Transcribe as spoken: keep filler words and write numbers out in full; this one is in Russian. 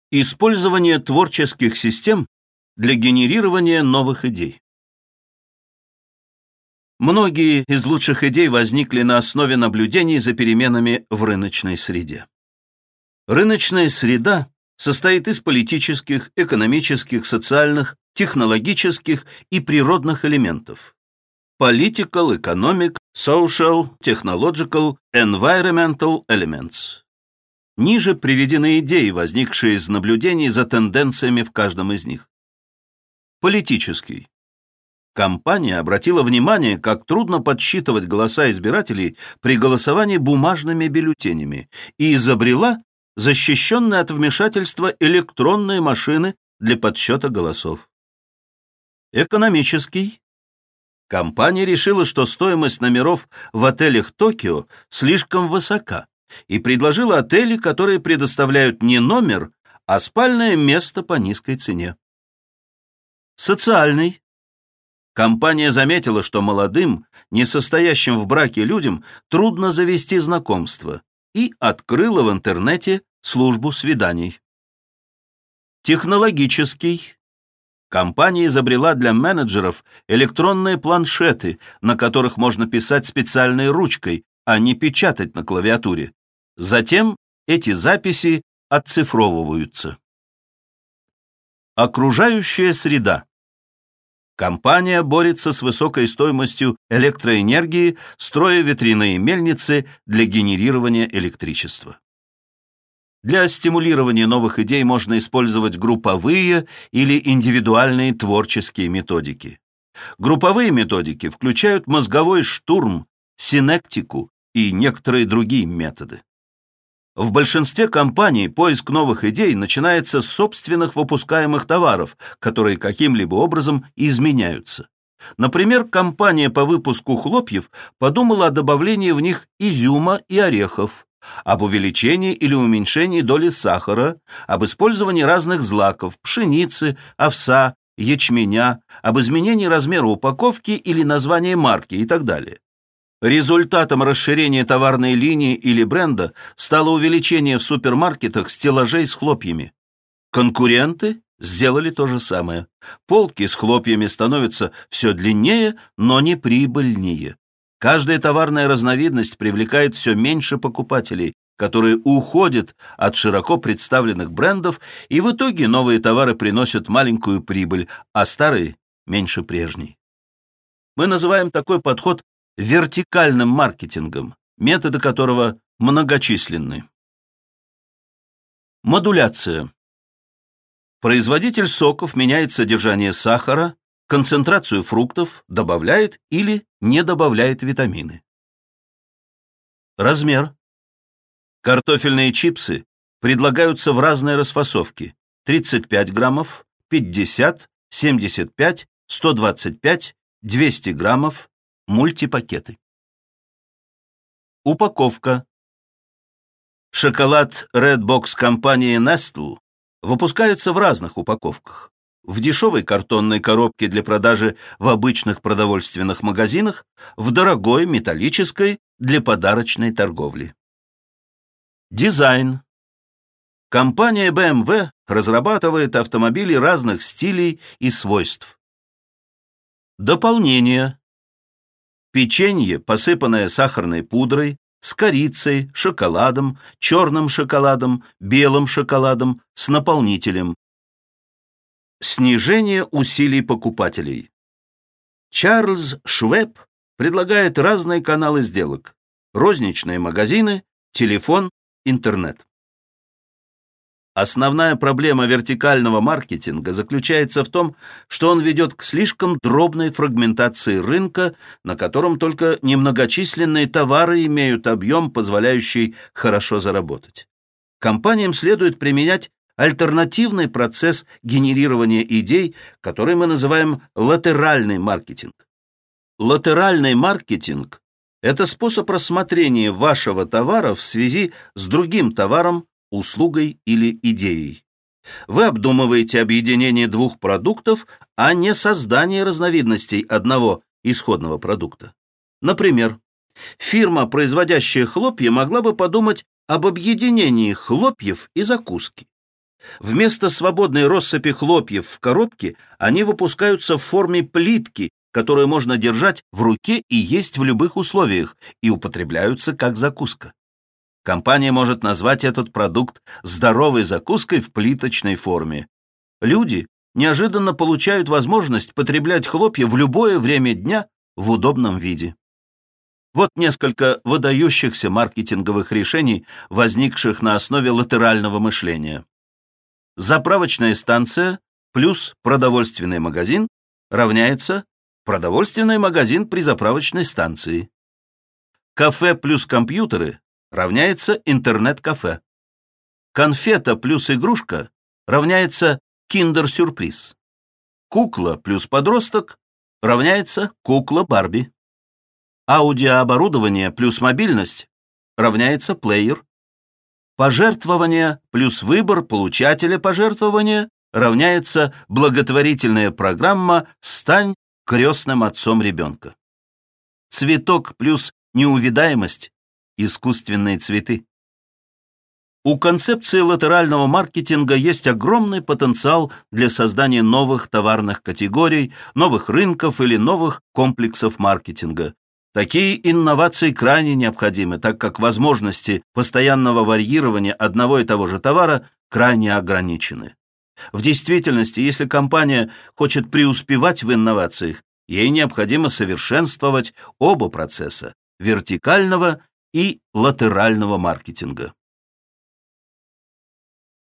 Использование творческих систем для генерирования новых идей. Многие из лучших идей возникли на основе наблюдений за переменами в рыночной среде. Рыночная среда состоит из политических, экономических, социальных, технологических и природных элементов. Political, economic, social, technological, environmental elements. Ниже приведены идеи, возникшие из наблюдений за тенденциями в каждом из них. Политический. Компания обратила внимание, как трудно подсчитывать голоса избирателей при голосовании бумажными бюллетенями, и изобрела защищенные от вмешательства электронные машины для подсчета голосов. Экономический. Компания решила, что стоимость номеров в отелях Токио слишком высока, и предложила отели, которые предоставляют не номер, а спальное место по низкой цене. Социальный. Компания заметила, что молодым, не состоящим в браке людям трудно завести знакомство, и открыла в интернете службу свиданий. Технологический. Компания изобрела для менеджеров электронные планшеты, на которых можно писать специальной ручкой, а не печатать на клавиатуре. Затем эти записи отцифровываются. Окружающая среда. Компания борется с высокой стоимостью электроэнергии, строя ветряные мельницы для генерирования электричества. Для стимулирования новых идей можно использовать групповые или индивидуальные творческие методики. Групповые методики включают мозговой штурм, синектику и некоторые другие методы. В большинстве компаний поиск новых идей начинается с собственных выпускаемых товаров, которые каким-либо образом изменяются. Например, компания по выпуску хлопьев подумала о добавлении в них изюма и орехов, об увеличении или уменьшении доли сахара, об использовании разных злаков, пшеницы, овса, ячменя, об изменении размера упаковки или названия марки и так далее. Результатом расширения товарной линии или бренда стало увеличение в супермаркетах стеллажей с хлопьями. Конкуренты сделали то же самое. Полки с хлопьями становятся все длиннее, но не прибыльнее. Каждая товарная разновидность привлекает все меньше покупателей, которые уходят от широко представленных брендов, и в итоге новые товары приносят маленькую прибыль, а старые – меньше прежней. Мы называем такой подход вертикальным маркетингом, методы которого многочисленны. Модуляция. Производитель соков меняет содержание сахара, концентрацию фруктов, добавляет или не добавляет витамины. Размер. Картофельные чипсы предлагаются в разной расфасовке: тридцать пять граммов, пятьдесят, семьдесят пять, сто двадцать пять, двести граммов, мультипакеты. Упаковка. Шоколад Red Box компании Nestle выпускается в разных упаковках. В дешевой картонной коробке для продажи в обычных продовольственных магазинах, в дорогой металлической для подарочной торговли. Дизайн. Компания бэ эм вэ разрабатывает автомобили разных стилей и свойств. Дополнение. Печенье, посыпанное сахарной пудрой, с корицей, шоколадом, черным шоколадом, белым шоколадом, с наполнителем. Снижение усилий покупателей. Чарльз Швеб предлагает разные каналы сделок: розничные магазины, телефон, интернет. Основная проблема вертикального маркетинга заключается в том, что он ведет к слишком дробной фрагментации рынка, на котором только немногочисленные товары имеют объем, позволяющий хорошо заработать. Компаниям следует применять альтернативный процесс генерирования идей, который мы называем латеральный маркетинг. Латеральный маркетинг – это способ рассмотрения вашего товара в связи с другим товаром, услугой или идеей. Вы обдумываете объединение двух продуктов, а не создание разновидностей одного исходного продукта. Например, фирма, производящая хлопья, могла бы подумать об объединении хлопьев и закуски. Вместо свободной россыпи хлопьев в коробке они выпускаются в форме плитки, которую можно держать в руке и есть в любых условиях, и употребляются как закуска. Компания может назвать этот продукт здоровой закуской в плиточной форме. Люди неожиданно получают возможность потреблять хлопья в любое время дня в удобном виде. Вот несколько выдающихся маркетинговых решений, возникших на основе латерального мышления. Заправочная станция плюс продовольственный магазин равняется продовольственный магазин при заправочной станции. Кафе плюс компьютеры равняется интернет-кафе. Конфета плюс игрушка равняется киндер-сюрприз. Кукла плюс подросток равняется кукла Барби. Аудиооборудование плюс мобильность равняется плеер. Пожертвование плюс выбор получателя пожертвования равняется благотворительная программа «Стань крестным отцом ребенка». Цветок плюс неувидаемость – искусственные цветы. У концепции латерального маркетинга есть огромный потенциал для создания новых товарных категорий, новых рынков или новых комплексов маркетинга. Такие инновации крайне необходимы, так как возможности постоянного варьирования одного и того же товара крайне ограничены. В действительности, если компания хочет преуспевать в инновациях, ей необходимо совершенствовать оба процесса – вертикального и латерального маркетинга.